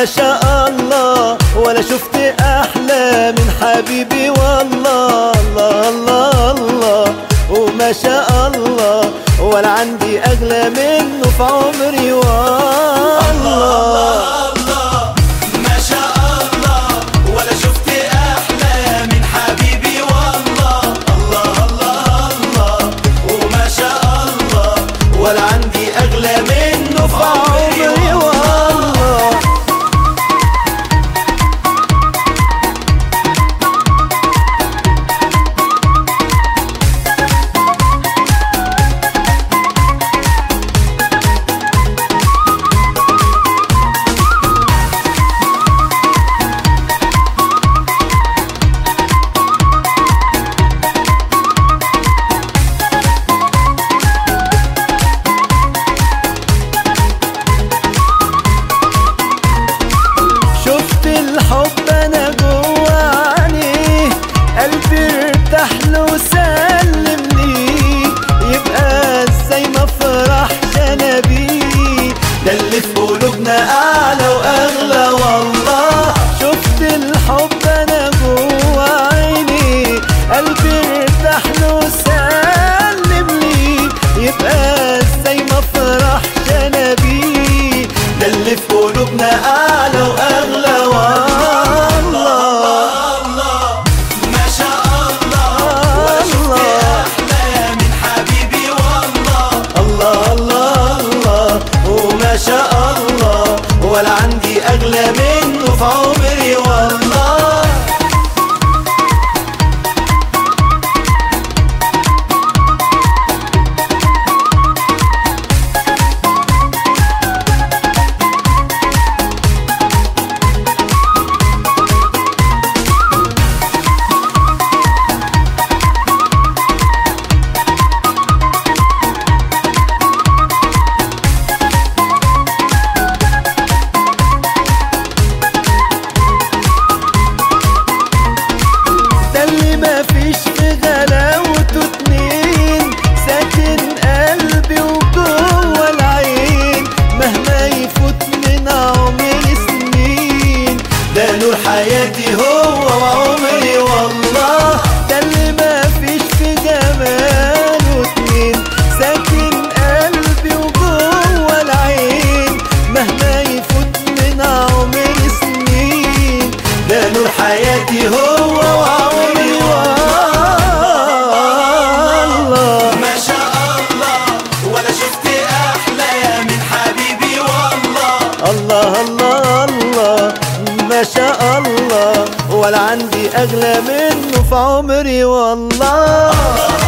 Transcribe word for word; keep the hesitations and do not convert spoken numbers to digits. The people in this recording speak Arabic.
ما شاء الله ولا شفت أحلى من حبيبي والله. الله الله الله وما شاء الله ولا عندي أغلى منه في عمري والله. ولا عندي أغلى منه في عمري والله. الحب انا جواني قلبي ارتاح له وسلم لي، يبقى ازاي ما افرحش انا بيه، ده اللي في قلوبنا اعلى واغلى والله. شفت الحب انا جواني قلبي ارتاح له وسلم لي، يبقى ازاي ما افرحش انا بيه، ده اللي في قلوبنا اعلى واغلى والله. ولا عندي أغلى منه في عمري والله. مفيش في غلاوته اتنين، ساكن قلبي وجوه العين، مهما يفوت من عمري سنين، ده نور حياتي هو وعمري والله. ده اللي مفيش في جماله اتنين، ساكن قلبي وجوه العين، مهما يفوت من عمري سنين، ده نور حياتي هو وعمري والله. الله الله الله ما شاء الله ولا عندي أغلى منه في عمري والله.